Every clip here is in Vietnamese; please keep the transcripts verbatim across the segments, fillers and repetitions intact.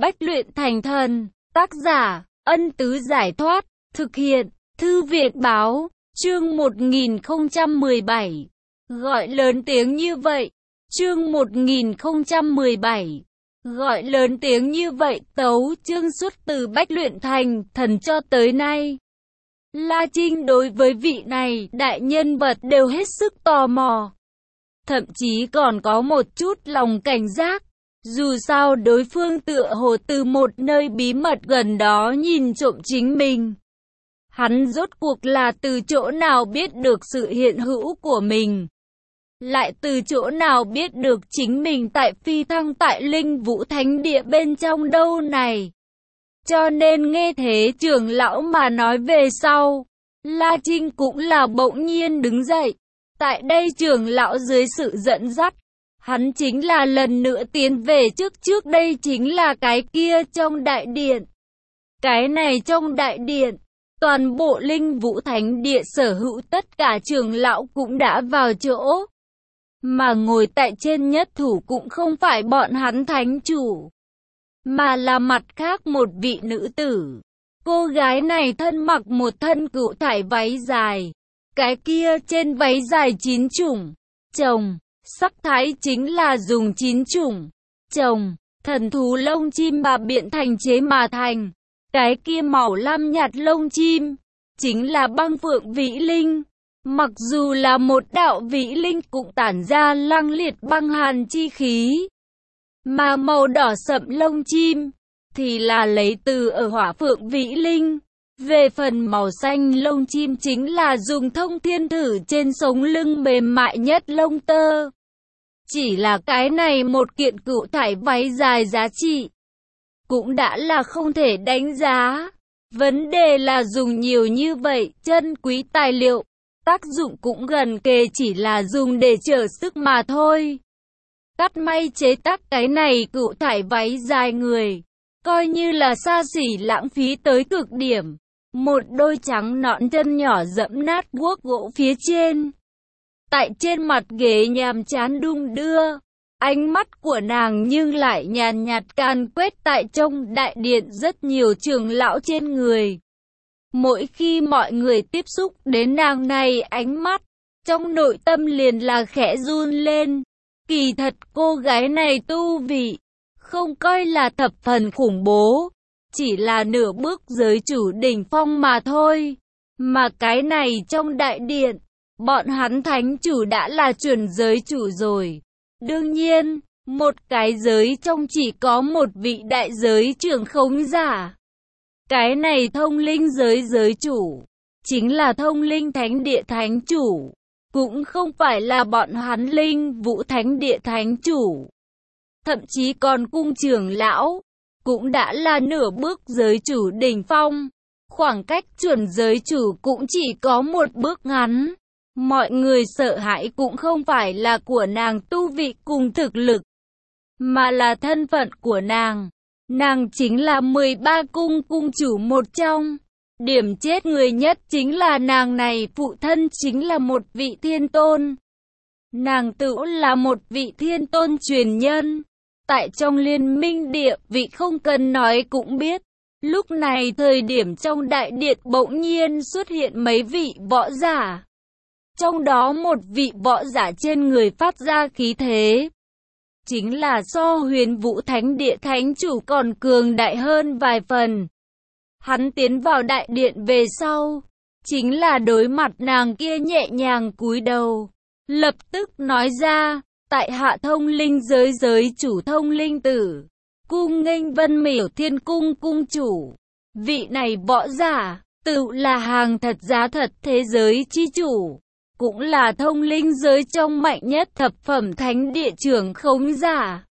Bách luyện thành thần. Tác giả, Ân Tứ Giải Thoát. Thực hiện, Thư Viện Báo. Chương một nghìn không trăm mười bảy. Gọi lớn tiếng như vậy. Chương một nghìn không trăm mười bảy. Gọi lớn tiếng như vậy. Tấu chương xuất từ Bách luyện thành thần cho tới nay. La Trinh đối với vị này đại nhân vật đều hết sức tò mò. Thậm chí còn có một chút lòng cảnh giác. Dù sao đối phương tựa hồ từ một nơi bí mật gần đó nhìn trộm chính mình. Hắn rốt cuộc là từ chỗ nào biết được sự hiện hữu của mình? Lại từ chỗ nào biết được chính mình tại phi thăng tại Linh Vũ Thánh Địa bên trong đâu này? Cho nên nghe thế trưởng lão mà nói về sau, La Trinh cũng là bỗng nhiên đứng dậy. Tại đây trưởng lão dưới sự dẫn dắt, hắn chính là lần nữa tiến về trước trước đây chính là cái kia trong đại điện. Cái này trong đại điện, toàn bộ Linh Vũ Thánh Địa sở hữu tất cả trưởng lão cũng đã vào chỗ. Mà ngồi tại trên nhất thủ cũng không phải bọn hắn thánh chủ, mà là mặt khác một vị nữ tử. Cô gái này thân mặc một thân cựu thải váy dài. Cái kia trên váy dài chín chủng chồng, sắc thái chính là dùng chín chủng chồng, thần thú lông chim mà biện thành chế mà thành. Cái kia màu lam nhạt lông chim, chính là băng phượng vĩ linh. Mặc dù là một đạo vĩ linh cũng tản ra lăng liệt băng hàn chi khí. Mà màu đỏ sậm lông chim, thì là lấy từ ở hỏa phượng vĩ linh. Về phần màu xanh lông chim chính là dùng thông thiên thử trên sống lưng mềm mại nhất lông tơ. Chỉ là cái này một kiện cựu thải váy dài giá trị cũng đã là không thể đánh giá. Vấn đề là dùng nhiều như vậy chân quý tài liệu, tác dụng cũng gần kề chỉ là dùng để trở sức mà thôi. Cắt may chế tác cái này cựu thải váy dài người, coi như là xa xỉ lãng phí tới cực điểm. Một đôi trắng nõn chân nhỏ dẫm nát guốc gỗ phía trên. Tại trên mặt ghế nhàm chán đung đưa, ánh mắt của nàng nhưng lại nhàn nhạt can quét tại trong đại điện rất nhiều trưởng lão trên người. Mỗi khi mọi người tiếp xúc đến nàng này ánh mắt, trong nội tâm liền là khẽ run lên. Kỳ thật cô gái này tu vị, không coi là thập phần khủng bố, chỉ là nửa bước giới chủ đỉnh phong mà thôi. Mà cái này trong đại điện, bọn hắn thánh chủ đã là chuẩn giới chủ rồi. Đương nhiên, một cái giới trong chỉ có một vị đại giới trưởng khống giả. Cái này thông linh giới giới chủ, chính là thông linh thánh địa thánh chủ, cũng không phải là bọn hắn Linh Vũ Thánh Địa thánh chủ. Thậm chí còn cung trưởng lão, cũng đã là nửa bước giới chủ đỉnh phong. Khoảng cách chuẩn giới chủ cũng chỉ có một bước ngắn. Mọi người sợ hãi cũng không phải là của nàng tu vị cùng thực lực, mà là thân phận của nàng. Nàng chính là mười ba cung cung chủ một trong. Điểm chết người nhất chính là nàng này phụ thân chính là một vị thiên tôn. Nàng tự là một vị thiên tôn truyền nhân. Tại trong liên minh địa vị không cần nói cũng biết. Lúc này thời điểm trong đại điện bỗng nhiên xuất hiện mấy vị võ giả. Trong đó một vị võ giả trên người phát ra khí thế, chính là so Huyền Vũ Thánh Địa thánh chủ còn cường đại hơn vài phần. Hắn tiến vào đại điện về sau, chính là đối mặt nàng kia nhẹ nhàng cúi đầu, lập tức nói ra, tại hạ thông linh giới giới chủ thông linh tử, cung nghênh Vân Miểu Thiên Cung cung chủ. Vị này võ giả, tự là hàng thật giá thật thế giới chi chủ, cũng là thông linh giới trong mạnh nhất thập phẩm thánh địa trưởng khống giả.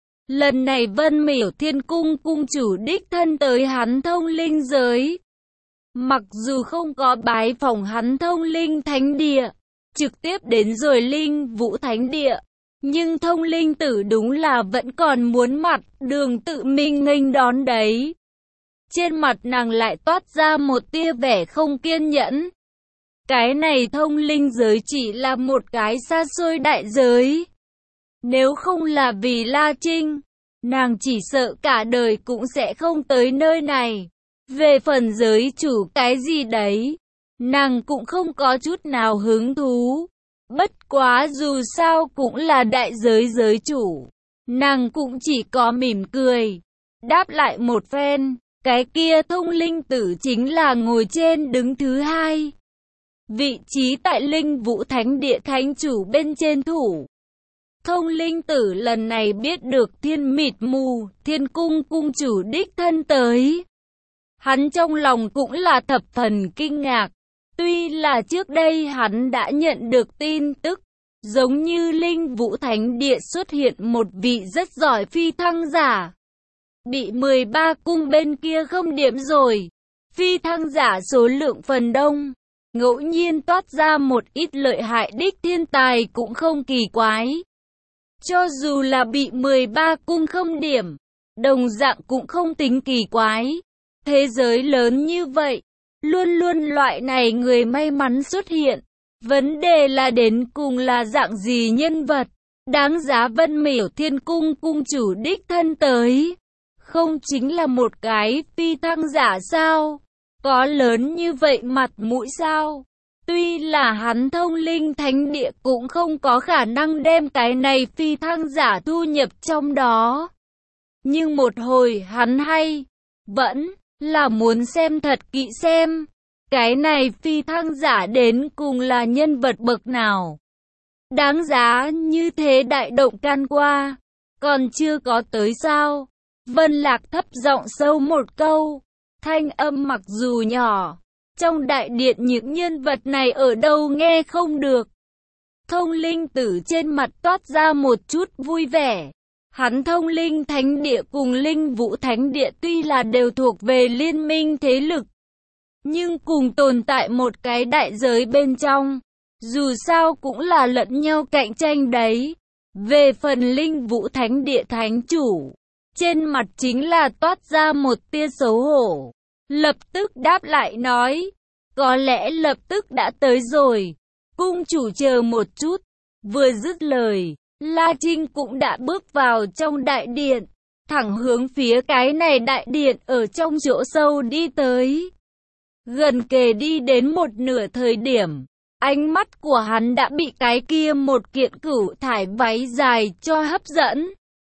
Lần này Vân Miểu Thiên Cung cung chủ đích thân tới hắn thông linh giới. Mặc dù không có bái phỏng hắn thông linh thánh địa, trực tiếp đến rồi Linh Vũ Thánh Địa, nhưng thông linh tử đúng là vẫn còn muốn mặt đường tự mình nghênh đón đấy. Trên mặt nàng lại toát ra một tia vẻ không kiên nhẫn. Cái này thông linh giới chỉ là một cái xa xôi đại giới. Nếu không là vì La Trinh, nàng chỉ sợ cả đời cũng sẽ không tới nơi này. Về phần giới chủ cái gì đấy, nàng cũng không có chút nào hứng thú. Bất quá dù sao cũng là đại giới giới chủ, nàng cũng chỉ có mỉm cười, đáp lại một phen. Cái kia thông linh tử chính là ngồi trên đứng thứ hai, vị trí tại Linh Vũ Thánh Địa thánh chủ bên trên thủ. Thông linh tử lần này biết được Thiên Mịt Mù, Thiên Cung cung chủ đích thân tới. Hắn trong lòng cũng là thập phần kinh ngạc. Tuy là trước đây hắn đã nhận được tin tức, giống như Linh Vũ Thánh Địa xuất hiện một vị rất giỏi phi thăng giả. Bị mười ba cung bên kia không điểm rồi. Phi thăng giả số lượng phần đông, ngẫu nhiên toát ra một ít lợi hại đích thiên tài cũng không kỳ quái. Cho dù là bị mười ba cung không điểm, đồng dạng cũng không tính kỳ quái. Thế giới lớn như vậy, luôn luôn loại này người may mắn xuất hiện. Vấn đề là đến cùng là dạng gì nhân vật, đáng giá Vân Miểu Thiên Cung cung chủ đích thân tới. Không chính là một cái phi thăng giả sao? Có lớn như vậy mặt mũi sao? Tuy là hắn Thông Linh Thánh Địa cũng không có khả năng đem cái này phi thăng giả thu nhập trong đó. Nhưng một hồi hắn hay, vẫn là muốn xem thật kỹ xem, cái này phi thăng giả đến cùng là nhân vật bậc nào. Đáng giá như thế đại động can qua, còn chưa có tới sao? Vân Lạc thấp giọng sâu một câu, thanh âm mặc dù nhỏ, trong đại điện những nhân vật này ở đâu nghe không được. Thông linh tử trên mặt toát ra một chút vui vẻ. Hắn Thông Linh Thánh Địa cùng Linh Vũ Thánh Địa tuy là đều thuộc về liên minh thế lực, nhưng cùng tồn tại một cái đại giới bên trong, dù sao cũng là lẫn nhau cạnh tranh đấy. Về phần Linh Vũ Thánh Địa thánh chủ, trên mặt chính là toát ra một tia xấu hổ, lập tức đáp lại nói, có lẽ lập tức đã tới rồi, cung chủ chờ một chút. Vừa dứt lời, La Trinh cũng đã bước vào trong đại điện, thẳng hướng phía cái này đại điện ở trong chỗ sâu đi tới. Gần kề đi đến một nửa thời điểm, ánh mắt của hắn đã bị cái kia một kiện cửu thải váy dài cho hấp dẫn,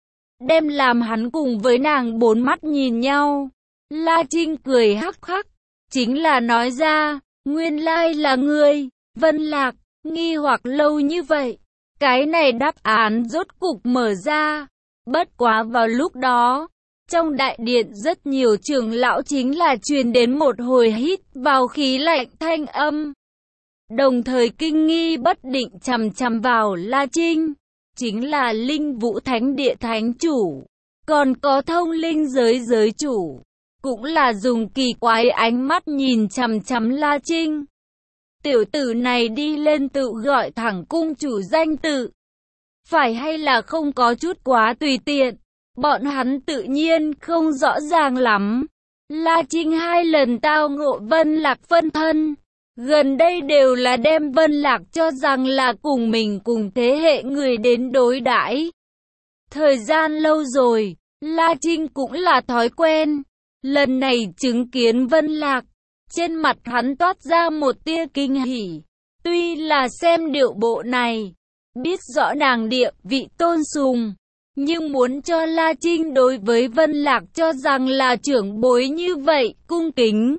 đem làm hắn cùng với nàng bốn mắt nhìn nhau. La Trinh cười hắc hắc, chính là nói ra, nguyên lai là ngươi, Vân Lạc, nghi hoặc lâu như vậy. Cái này đáp án rốt cục mở ra. Bất quá vào lúc đó, trong đại điện rất nhiều trưởng lão chính là truyền đến một hồi hít vào khí lạnh thanh âm. Đồng thời kinh nghi bất định chằm chằm vào La Trinh, chính là Linh Vũ Thánh Địa thánh chủ, còn có Thông Linh giới giới chủ, cũng là dùng kỳ quái ánh mắt nhìn chằm chằm La Trinh. Tiểu tử này đi lên tự gọi thẳng cung chủ danh tự, phải hay là không có chút quá tùy tiện, bọn hắn tự nhiên không rõ ràng lắm. La Trinh hai lần tao ngộ Vân Lạc phân thân, gần đây đều là đem Vân Lạc cho rằng là cùng mình cùng thế hệ người đến đối đãi. Thời gian lâu rồi, La Trinh cũng là thói quen, lần này chứng kiến Vân Lạc, trên mặt hắn toát ra một tia kinh hỉ. Tuy là xem điệu bộ này, biết rõ nàng địa vị tôn sùng, nhưng muốn cho La Trinh đối với Vân Lạc cho rằng là trưởng bối như vậy, cung kính,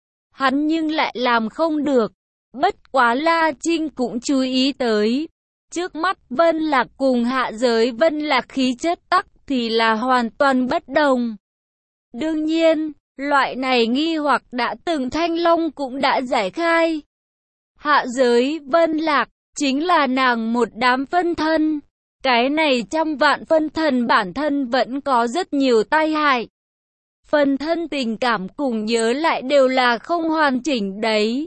hắn nhưng lại làm không được. Bất quá La Trinh cũng chú ý tới, trước mắt Vân Lạc cùng hạ giới Vân Lạc khí chất tắc thì là hoàn toàn bất đồng. Đương nhiên, loại này nghi hoặc đã từng Thanh Long cũng đã giải khai. Hạ giới Vân Lạc chính là nàng một đám phân thân. Cái này trăm vạn phân thân bản thân vẫn có rất nhiều tai hại. Phân thân tình cảm cùng nhớ lại đều là không hoàn chỉnh đấy.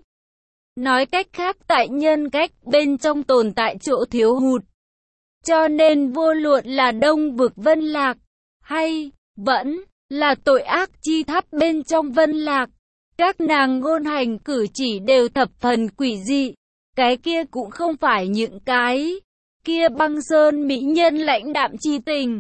Nói cách khác tại nhân cách bên trong tồn tại chỗ thiếu hụt. Cho nên vô luận là Đông Vực Vân Lạc, hay vẫn là tội ác chi tháp bên trong Vân Lạc, các nàng ngôn hành cử chỉ đều thập phần quỷ dị. Cái kia cũng không phải những cái kia băng sơn mỹ nhân lãnh đạm chi tình,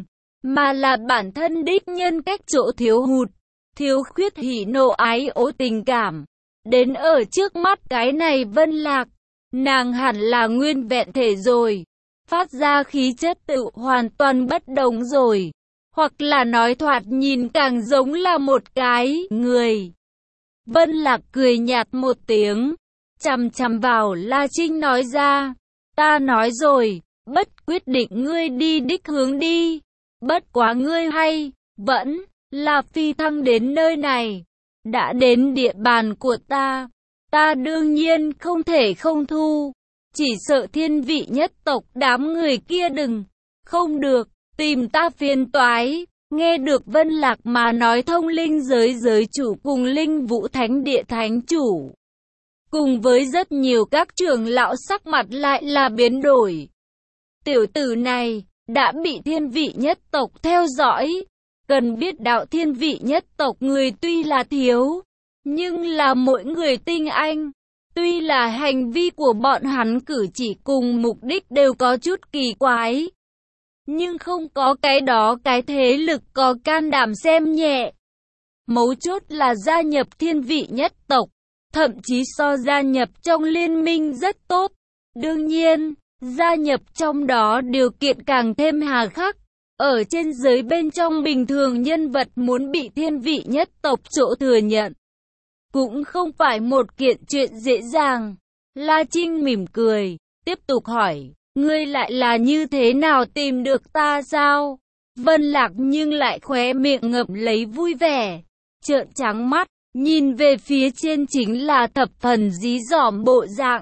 mà là bản thân đích nhân cách chỗ thiếu hụt, thiếu khuyết hỉ nộ ái ố tình cảm. Đến ở trước mắt cái này Vân Lạc, nàng hẳn là nguyên vẹn thể rồi, phát ra khí chất tự hoàn toàn bất đồng rồi, hoặc là nói thoạt nhìn càng giống là một cái người. Vân Lạc cười nhạt một tiếng, chằm chằm vào La Trinh nói ra, ta nói rồi, bất quyết định ngươi đi đích hướng đi, bất quá ngươi hay, vẫn là phi thăng đến nơi này, đã đến địa bàn của ta, ta đương nhiên không thể không thu, chỉ sợ thiên vị nhất tộc đám người kia đừng, không được, tìm ta phiền toái. Nghe được Vân Lạc mà nói, thông linh giới giới chủ cùng linh vũ thánh địa thánh chủ, cùng với rất nhiều các trưởng lão sắc mặt lại là biến đổi. Tiểu tử này, đã bị thiên vị nhất tộc theo dõi. Cần biết đạo thiên vị nhất tộc người tuy là thiếu, nhưng là mỗi người tinh anh. Tuy là hành vi của bọn hắn cử chỉ cùng mục đích đều có chút kỳ quái, nhưng không có cái đó cái thế lực có can đảm xem nhẹ. Mấu chốt là gia nhập thiên vị nhất tộc, thậm chí so gia nhập trong liên minh rất tốt. Đương nhiên, gia nhập trong đó điều kiện càng thêm hà khắc. Ở trên giới bên trong bình thường nhân vật muốn bị thiên vị nhất tộc chỗ thừa nhận, cũng không phải một kiện chuyện dễ dàng. La Trinh mỉm cười, tiếp tục hỏi, ngươi lại là như thế nào tìm được ta sao? Vân Lạc nhưng lại khóe miệng ngậm lấy vui vẻ, trợn trắng mắt, nhìn về phía trên chính là thập phần dí dỏm bộ dạng.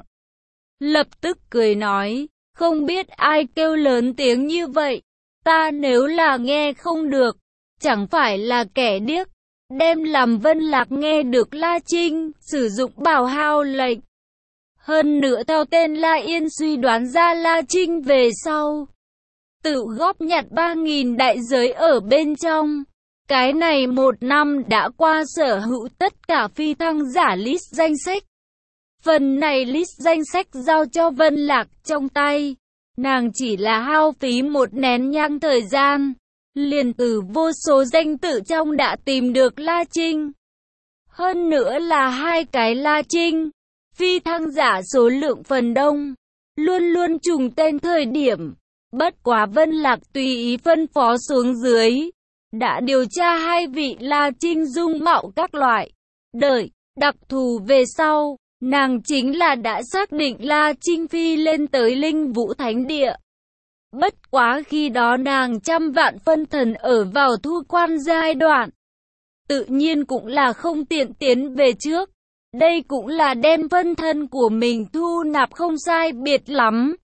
Lập tức cười nói, không biết ai kêu lớn tiếng như vậy, ta nếu là nghe không được, chẳng phải là kẻ điếc. Đem làm Vân Lạc nghe được La Trinh sử dụng bảo hao lệnh. Hơn nữa theo tên La Yên suy đoán ra La Trinh về sau tự góp nhặt ba nghìn đại giới ở bên trong. Cái này một năm đã qua sở hữu tất cả phi thăng giả list danh sách. Phần này list danh sách giao cho Vân Lạc trong tay. Nàng chỉ là hao phí một nén nhang thời gian, liền từ vô số danh tự trong đã tìm được La Trinh. Hơn nữa là hai cái La Trinh, phi thăng giả số lượng phần đông, luôn luôn trùng tên thời điểm. Bất quá Vân Lạc tùy ý phân phó xuống dưới, đã điều tra hai vị La Trinh dung mạo các loại, đợi, đặc thù về sau, nàng chính là đã xác định La Trinh phi lên tới linh vũ thánh địa. Bất quá khi đó nàng trăm vạn phân thần ở vào thu quan giai đoạn, tự nhiên cũng là không tiện tiến về trước. Đây cũng là đem phân thân của mình thu nạp không sai biệt lắm,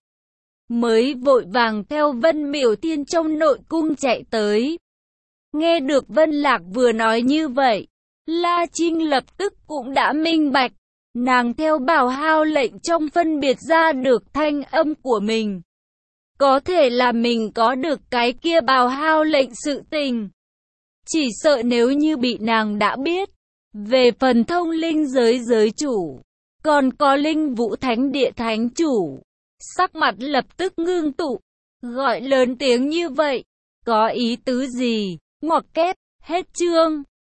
mới vội vàng theo Vân Miểu Thiên trong nội cung chạy tới. Nghe được Vân Lạc vừa nói như vậy, La Trinh lập tức cũng đã minh bạch, nàng theo bảo hao lệnh trong phân biệt ra được thanh âm của mình. Có thể là mình có được cái kia bào hao lệnh sự tình. Chỉ sợ nếu như bị nàng đã biết, về phần thông linh giới giới chủ, còn có linh vũ thánh địa thánh chủ, sắc mặt lập tức ngưng tụ, gọi lớn tiếng như vậy, có ý tứ gì, ngoặc kép, hết chương.